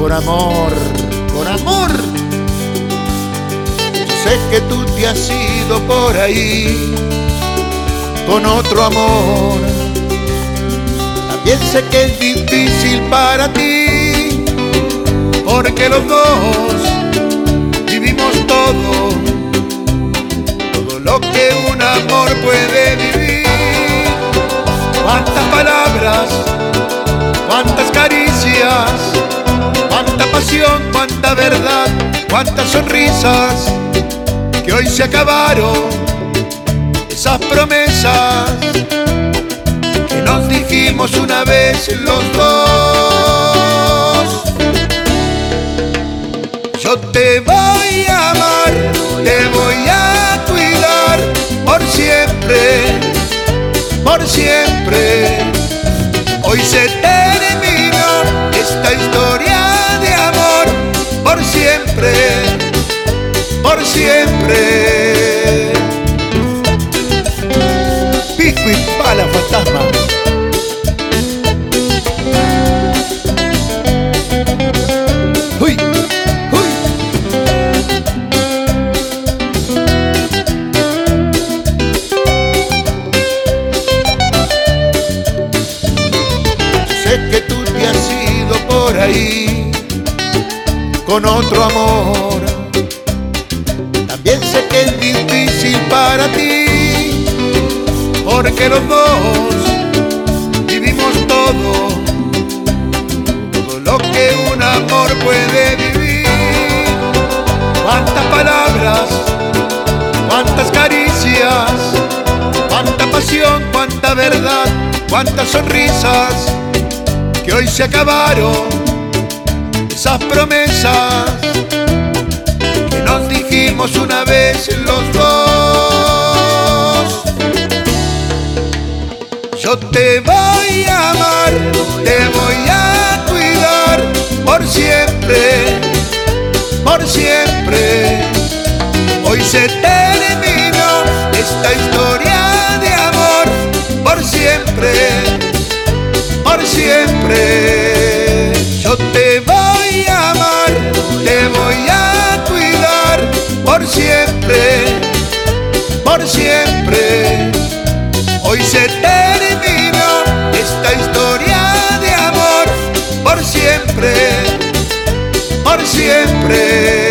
por amor, por amor. Yo sé que tú te has ido por ahí con otro amor. También sé que es difícil para ti, porque los dos vivimos todo lo que un amor puede vivir. Cuántas palabras, cuántas caricias, cuánta pasión, cuánta verdad, cuántas sonrisas que hoy se acabaron. Esas promesas que nos dijimos una vez los dos. Yo te voy a amar, te voy a cuidar por siempre, por siempre. Hoy se terminó esta historia de amor, por siempre, por siempre. Pico y pala, fantasma. ¡Uy! Que tú te has ido por ahí con otro amor. También sé que es difícil para ti, porque los dos vivimos todo lo que un amor puede vivir. Cuántas palabras, cuántas caricias, cuánta pasión, cuánta verdad, cuántas sonrisas que hoy se acabaron. Esas promesas que nos dijimos una vez los dos. Yo te voy a amar, te voy a cuidar por siempre, por siempre. Hoy se terminó esta historia de amor, por siempre, por siempre. Yo te voy a amar, te voy a cuidar por siempre, por siempre. Hoy se terminó esta historia de amor, por siempre, por siempre.